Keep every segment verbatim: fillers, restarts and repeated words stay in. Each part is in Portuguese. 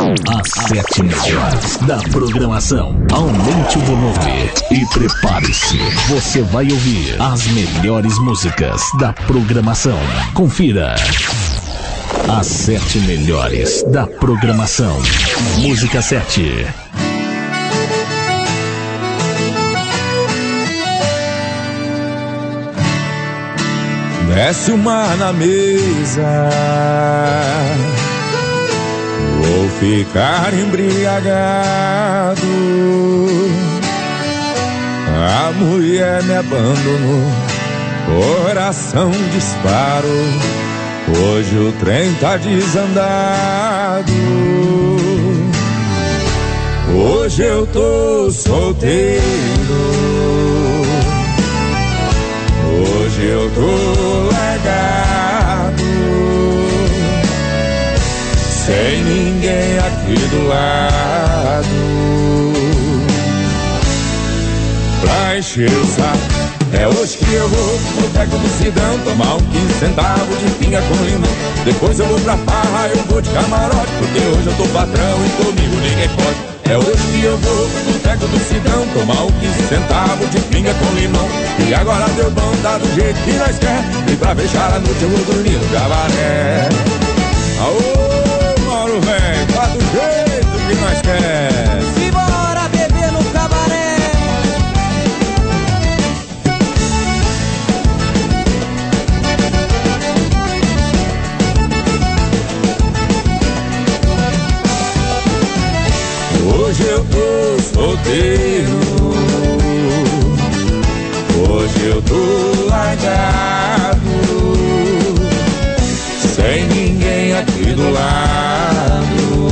As sete melhores da programação. Aumente o volume e prepare-se. Você vai ouvir as melhores músicas da programação. Confira. As sete melhores da programação. Música sete. Desce o mar na mesa, vou ficar embriagado. A mulher me abandonou, coração disparou. Hoje o trem tá desandado. Hoje eu tô solteiro. Hoje eu tô largado, sem ninguém aqui do lado pra encher o saco. É hoje que eu vou no boteco do Sidão tomar um quinze centavos de pinga com limão. Depois eu vou pra farra, eu vou de camarote, porque hoje eu tô patrão e comigo ninguém pode. É hoje que eu vou no boteco do Sidão tomar um quinze centavos de pinga com limão. E agora deu bom, tá do jeito que nós quer. E pra fechar a noite eu vou dormir no cabaré. Aô, Mauro, velho, tá do jeito que nós quer. Simbora beber no cabaré. Hoje eu tô solteiro, hoje eu tô largado, sem ninguém aqui do lado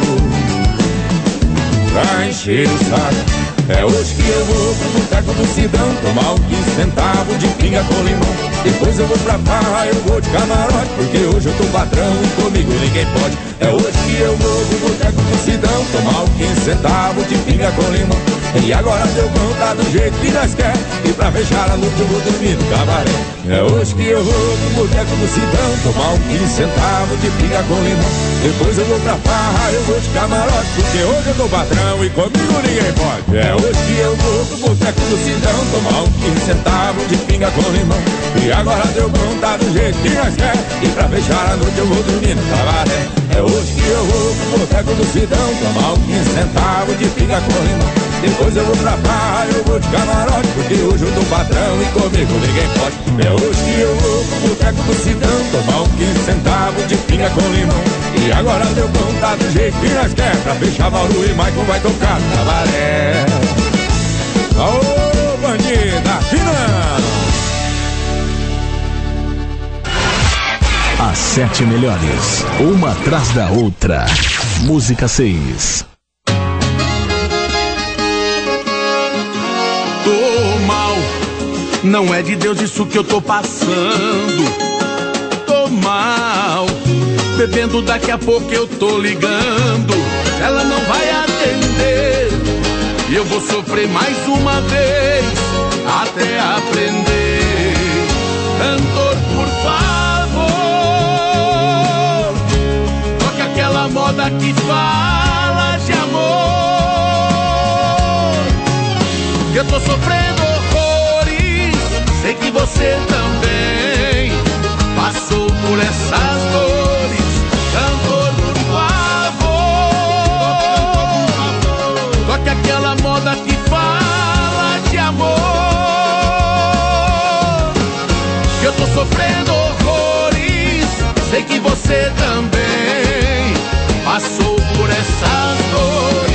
pra encher o saco. É hoje que eu vou pro boteco do Sidão tomar um quinze centavos de pinga com limão. Depois eu vou pra farra, eu vou de camarote, porque hoje eu tô patrão e comigo ninguém pode. É hoje que eu vou pro boteco do Sidão tomar um quinze centavos de pinga com limão. E agora deu bom, tá do jeito que nós quer. E pra fechar a noite eu vou dormir no cabaré. É hoje que eu vou pro boteco do Sidão tomar um quinze centavos de pinga com limão. Depois eu vou pra farra, eu vou de camarote, porque hoje eu tô patrão e comigo ninguém pode. É hoje que eu vou pro boteco do Sidão tomar um quinze centavos de pinga com limão. E agora deu bom, tá do jeito que nós quer. E pra fechar a noite eu vou dormir no cabaré. É hoje que eu vou pro boteco do Sidão tomar um quinze centavos de pinga com limão. Depois eu vou pra farra, eu vou de camarote, porque hoje eu tô patrão e comigo ninguém pode. É hoje que eu vou pro boteco do Sidão tomar um quinze centavos de pinga com limão. E agora deu bom, tá do jeito que nós quer. Pra fechar Mauro e Maicon vai tocar no cabaré. Aô, bandida, aqui não! As sete melhores, uma atrás da outra. Música seis. Tô mal, não é de Deus isso que eu tô passando. Tô mal, bebendo, daqui a pouco eu tô ligando. Ela não vai atender e eu vou sofrer mais uma vez até aprender. Cantor, por favor, toque aquela moda que fala de amor. Eu tô sofrendo horrores, sei que você também passou por essas dores. Cantor, por favor, toque aquela moda que fala de amor. Eu tô sofrendo horrores, sei que você também passou por essas dores.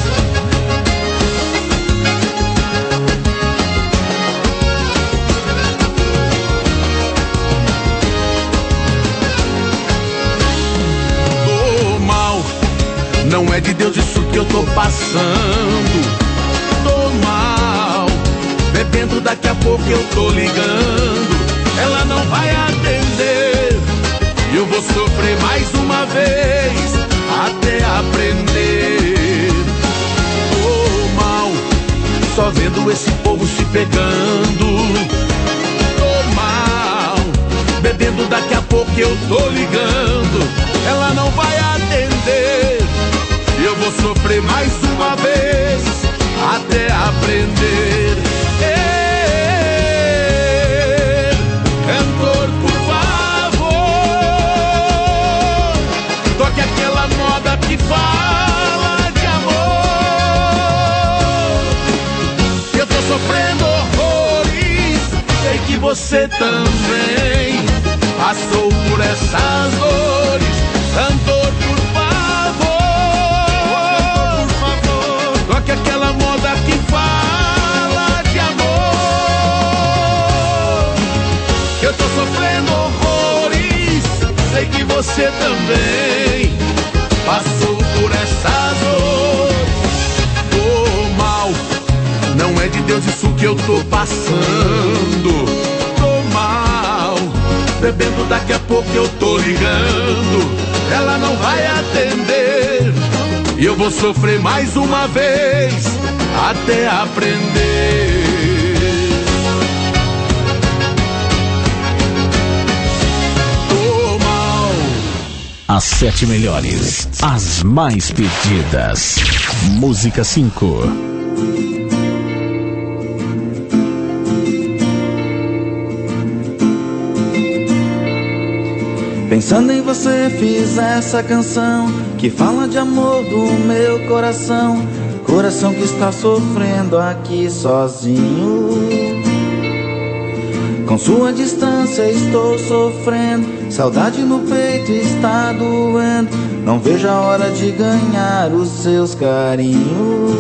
Não é de Deus isso que eu tô passando. Tô mal, bebendo, daqui a pouco eu tô ligando. Ela não vai atender e eu vou sofrer mais uma vez até aprender. Tô mal, só vendo esse povo se pegando. Tô mal, bebendo, daqui a pouco eu tô ligando. Ela não vai atender sofrer mais uma vez até aprender. Ei, cantor, por favor, toque aquela moda que fala de amor. Eu tô sofrendo horrores, sei que você também passou por essas dores. Cantor, por favor, por favor, toque aquela moda que fala de amor. Eu tô sofrendo horrores, sei que você também passou por essas dores. Tô mal, não é de Deus isso que eu tô passando. Tô mal, bebendo, daqui a pouco eu tô ligando, ela não vai atender, e eu vou sofrer mais uma vez até aprender. Tô mal. As sete melhores, as mais pedidas. Música cinco. Pensando em você fiz essa canção que fala de amor do meu coração, coração que está sofrendo aqui sozinho. Com sua distância estou sofrendo, saudade no peito está doendo, não vejo a hora de ganhar os seus carinhos.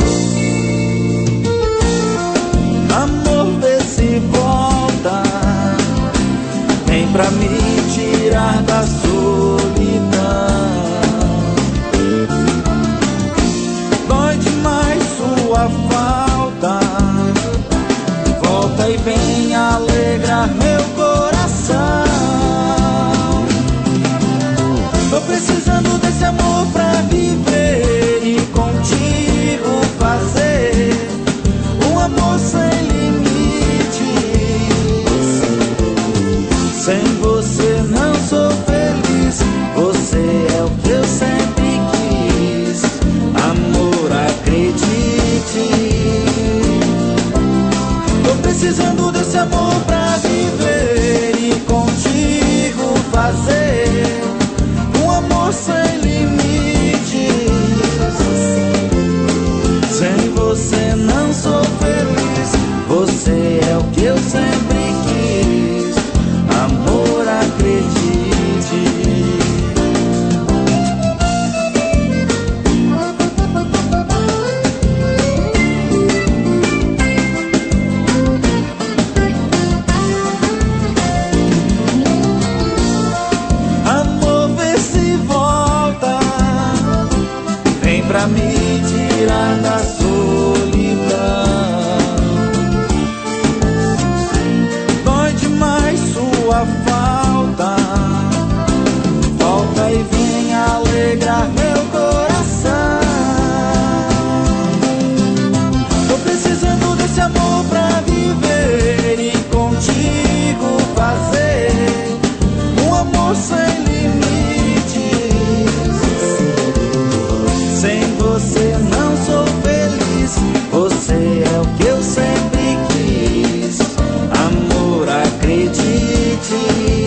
Amor, vê se volta, vem pra me tirar da solidão. Dói demais sua falta, volta e vem alegrar meu coração. Tô precisando desse amor pra viver e contigo fazer um amor sem limites. Sem você não sou feliz, você é o que eu sempre quis. Amor, acredite. Tô precisando desse amor pra viver e contigo fazer um amor sem limites. Sem você não sou feliz, você é o que eu sempre quis. Amor, acredite. Amor, vê se volta, vem pra me tirar da solidão. Dói demais sua falta, volta e vem alegrar meu coração. Tô precisando desse amor pra viver e contigo fazer um amor sem limites. Sem você não sou feliz, você é o que eu sempre quis. Amor, acredite.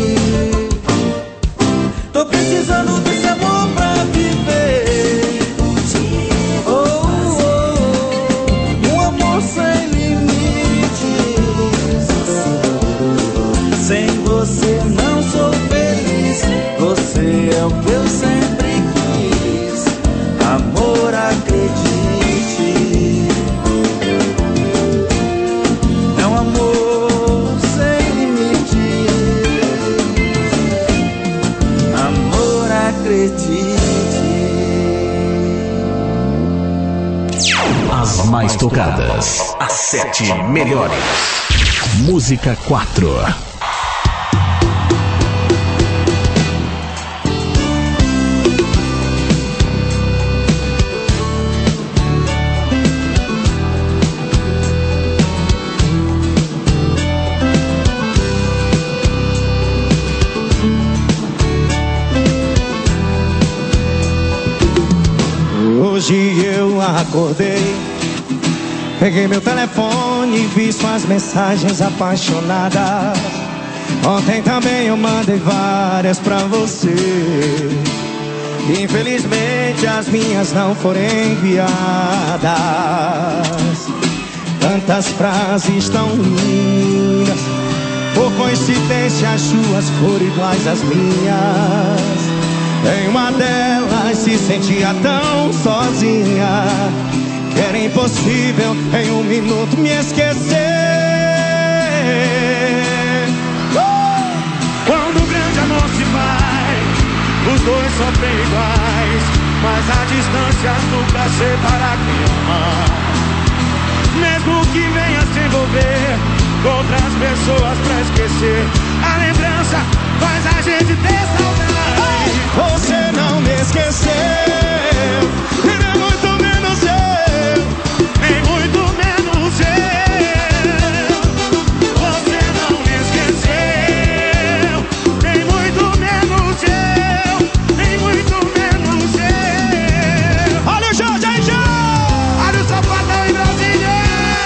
Tô precisando desse amor pra viver e contigo. Oh, oh, oh, um amor sem limites. Sem você não sou feliz, você é o que eu sempre quis. Amor, acredite. É um amor sem limites. Amor, acredite. As mais tocadas, as sete melhores. Música quatro. Oh, Hoje eu acordei, peguei meu telefone e vi suas mensagens apaixonadas. Ontem também eu mandei várias pra você. Infelizmente as minhas não foram enviadas. Tantas frases tão lindas, por coincidência as suas foram iguais às minhas. Em uma delas se sentia tão sozinha que era impossível em um minuto me esquecer. uh! Quando o grande amor se vai, os dois sofrem iguais, mas a distância nunca separa quem ama. Mesmo que venha se envolver com outras pessoas pra esquecer, a lembrança faz a gente ter saudade. Você não me esqueceu, e nem muito menos eu, nem muito menos eu. Você não me esqueceu, nem muito menos eu, nem muito menos eu. Olha o Jorge aí, Jorge! Olha o Sapatão em Brasília!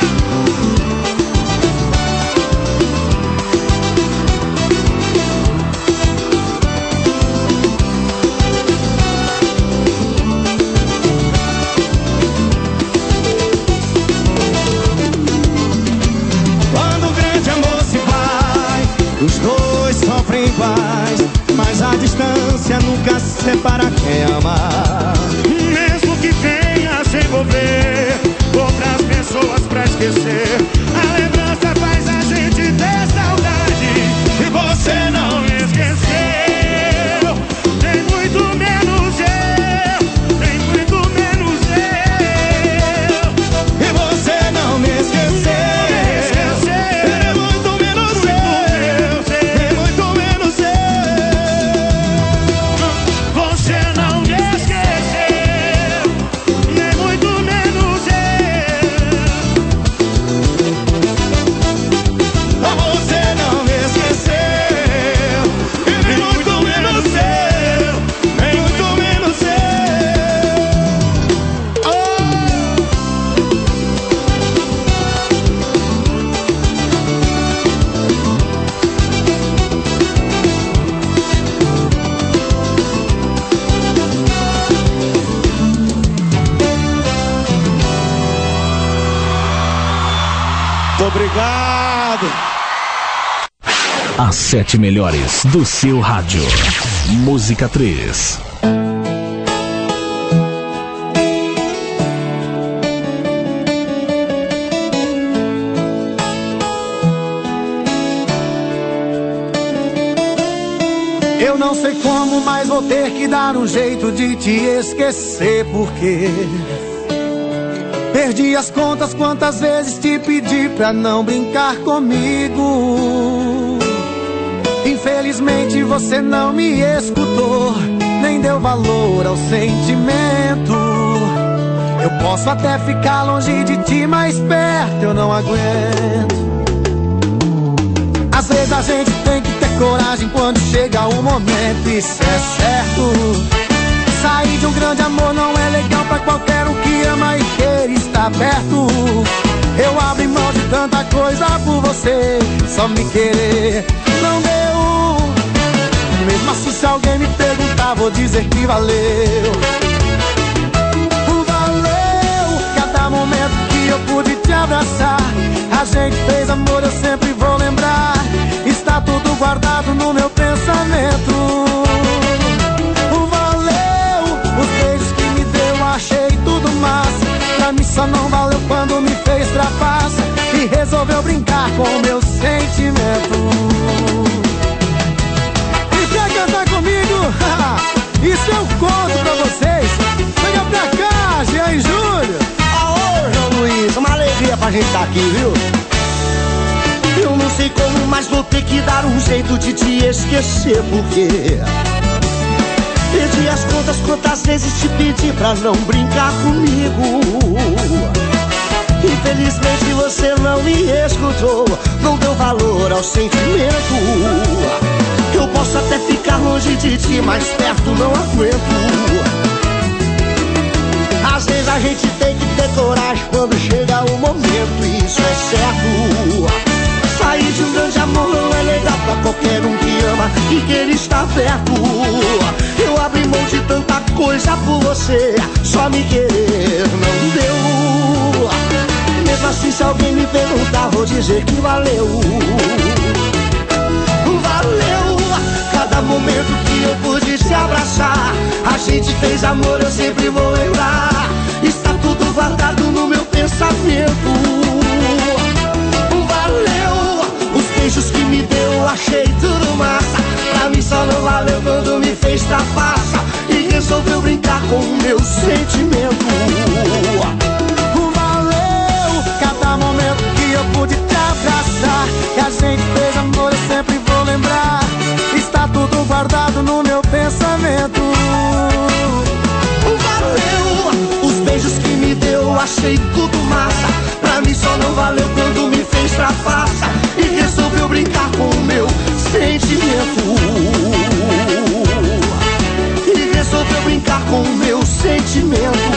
Os dois sofrem iguais, mas a distância nunca separa quem ama. Mesmo que venha se envolver com outras pessoas pra esquecer, a lembrança faz a gente ter saudade. E você não me esqueceu, nem muito menos eu, nem muito menos eu. E você não me esqueceu. Obrigado. As sete melhores do seu rádio. Música três. Eu não sei como, mas vou ter que dar um jeito de te esquecer, porque perdi as contas quantas vezes te pedi pra não brincar comigo. Infelizmente você não me escutou, nem deu valor ao sentimento. Eu posso até ficar longe de ti, mas perto eu não aguento. Às vezes a gente tem que ter coragem quando chega o momento, isso é certo. Sair de um grande amor não é legal pra qualquer um que ama e queira estar perto. Eu abri mão de tanta coisa por você, só me querer não deu. Mesmo assim, se alguém me perguntar, vou dizer que valeu. Valeu cada momento que eu pude te abraçar. A gente fez amor, eu sempre vou lembrar. Está tudo guardado no meu pensamento. Achei tudo massa, pra mim só não valeu quando me fez trapaça e resolveu brincar com o meu sentimento. E quer cantar comigo? Isso eu conto pra vocês. Chega pra cá, Jean e Júlio. Aô, João Luiz, uma alegria pra gente estar aqui, viu? Eu não sei como, mas vou ter que dar um jeito de te esquecer, porque perdi as contas quantas vezes te pedi pra não brincar comigo. Infelizmente você não me escutou, não deu valor ao sentimento. Eu posso até ficar longe de ti, mas perto não aguento. Às A gente tem que ter coragem quando chega o momento, isso é certo. Sair de um grande amor não é legal pra qualquer um que ama e que ele está perto. Eu abri mão de tanta coisa por você, só me querer não deu. Mesmo assim, se alguém me perguntar, vou dizer que valeu. Valeu cada momento que eu pude te abraçar. A gente fez amor, eu sempre vou lembrar. Está tudo guardado no meu pensamento. Valeu os beijos que me deu, achei tudo massa. Pra mim só não valeu quando me fez trapaça e resolveu brincar com o meu sentimento. Valeu cada momento que eu pude te abraçar. Que a gente fez amor, eu sempre vou lembrar. Está tudo guardado no meu pensamento. Valeu os beijos que me deu, achei tudo massa. Pra mim só não valeu quando me fez trapaça e resolveu brincar com o meu sentimento. E resolveu brincar com o meu sentimento.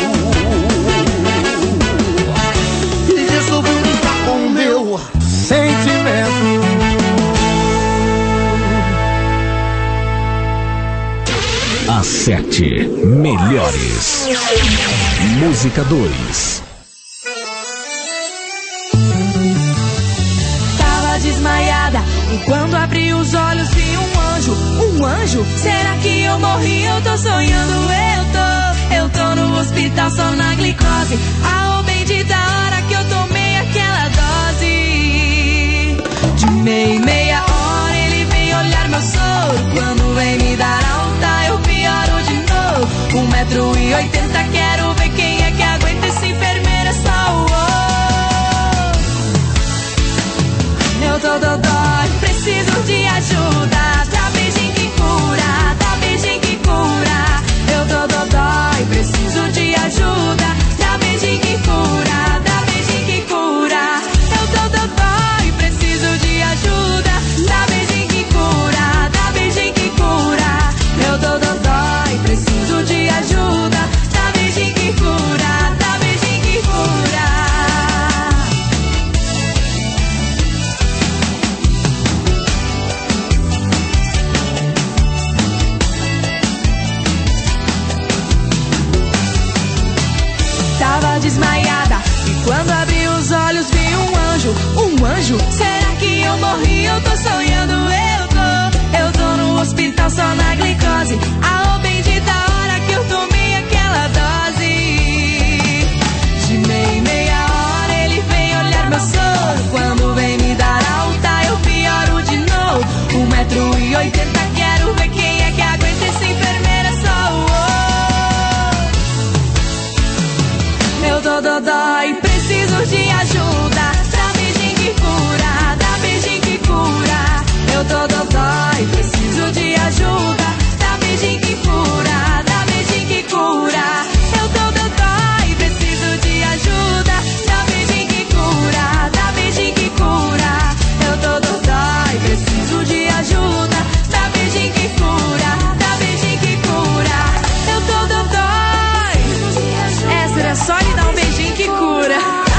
E resolveu brincar com o meu sentimento. As sete melhores. Música dois. Tava desmaiada e quando abri os olhos vi um anjo. Um anjo? Será que eu morri? Eu tô sonhando, eu tô. Eu tô no hospital só na glicose. A bendita hora que eu tomei aquela dose. De meia e meia hora ele vem olhar meu soro. Quando vem me dar alta eu pioro de novo. Um metro e oitenta, quero ver quem é que aguenta essa enfermeira só o eu tô dodói, preciso de ajuda. Dá beijinho que cura, dá beijinho que cura. Eu tô dodói, preciso de ajuda. Dá beijinho que cura, dá beijinho que cura. Eu tô dodói, preciso de ajuda. Dá beijinho que cura, dá beijinho que cura. Eu tô dodói, preciso de ajuda. Dá beijinho que cura, dá beijinho que cura. Tava desmaiada e quando abri os olhos vi um anjo. Um anjo? Será que eu morri? Eu tô sonhando, eu tô. Eu tô no hospital só na glicose. A bendita hora que eu tomei aquela dose. De meia e meia hora ele vem olhar meu soro. Quando vem me dar alta eu pioro de novo. Um metro e oitenta, quero ver quem é que aguenta essa enfermeira só o eu tô dodói, preciso de ajuda. Dá beijinho que cura, dá beijinho que cura. Eu tô dodói, preciso de ajuda. Dá beijinho que cura, dá beijinho que cura. Eu tô dodói, preciso de ajuda. Dá beijinho que cura, dá beijinho que cura. Eu tô dodói, preciso de ajuda. Dá beijinho que cura, dá beijinho que cura. Eu tô dodói. Essa era só lhe dar um beijinho que cura.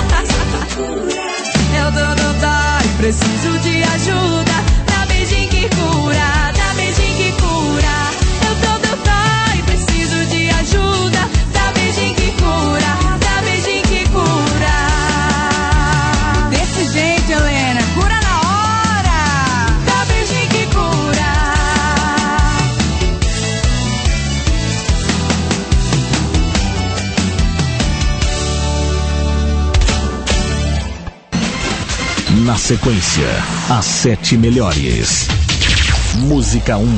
Eu tô dodói, preciso de ajuda. Dá beijinho que cura, dá beijinho que cura. Eu tô dodói, preciso de ajuda. Dá beijinho que cura, dá beijinho que cura. Desse jeito, Helena, cura na hora. Dá beijinho que cura. Na sequência, as sete melhores. Música um.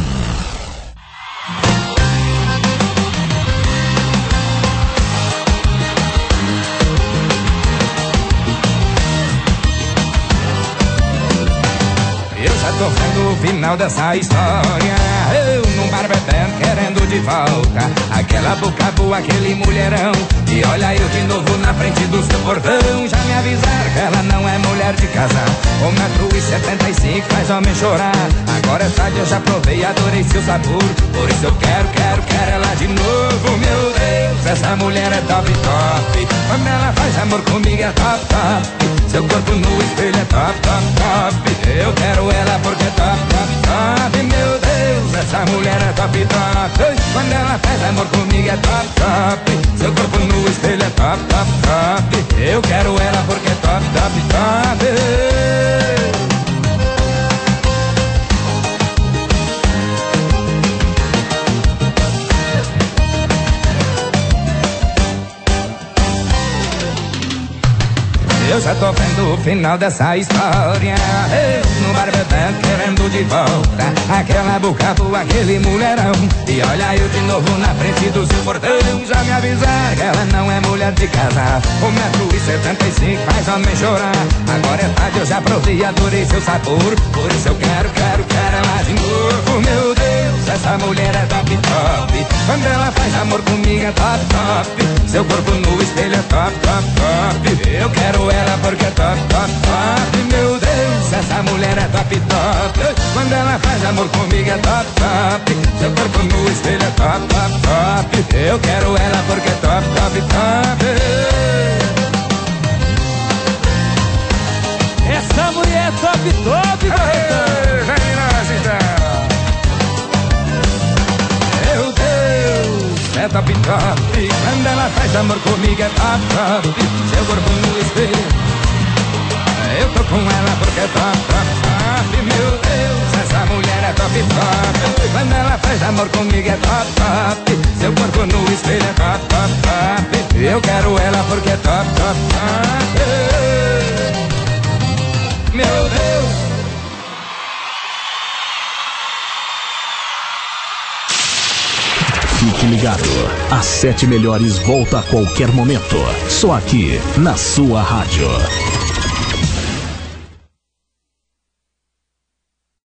Eu já tô vendo o final dessa história. Eu não bato bar bebendo, querendo de volta aquela boca boa, aquele mulherão. E olha eu de novo na frente do seu portão. Já me avisaram que ela não é mulher de casar. Um metro e setenta e cinco faz homem chorar. Agora é tarde, eu já provei, adorei seu sabor. Por isso eu quero, quero, quero ela de novo. Meu Deus, essa mulher é top, top. Quando ela faz amor comigo é top, top. Seu corpo no espelho é top, top, top. Eu quero ela porque é top, top, top. Meu Deus, essa mulher é top, top. Quando ela faz amor comigo é top, top. Seu corpo no espelho é top, top, top. Eu quero ela porque é top, top, top. Eu já tô vendo o final dessa história. Eu no bar bebendo, querendo de volta aquela boca boa, aquele mulherão. E olha eu de novo na frente do seu portão. Já me avisaram que ela não é mulher de casar. Um metro e setenta e cinco faz homem chorar. Agora é tarde, eu já provei e adorei seu sabor. Por isso eu quero, quero, quero ela de novo. Meu Deus, essa mulher é top, top. Quando ela faz amor comigo é top, top. Seu corpo no espelho é top, top, top. Eu quero ela porque é top, top, top. Meu Deus, essa mulher é top, top. Quando ela faz amor comigo é top, top. Seu corpo no espelho é top, top, top. Eu quero ela porque é top, top, top. Essa mulher é top, top, Barretão. Vem nós então. Meu Deus, é top, top. Quando ela faz amor comigo é top, top. Seu corpo no espelho, eu tô com ela porque é top, top, top. Meu Deus, essa mulher é top, top. Quando ela faz amor comigo é top, top. Seu corpo no espelho é top, top, top. Eu quero ela porque é top, top, top. Meu Deus. Fique ligado, as sete melhores volta a qualquer momento. Só aqui na sua rádio.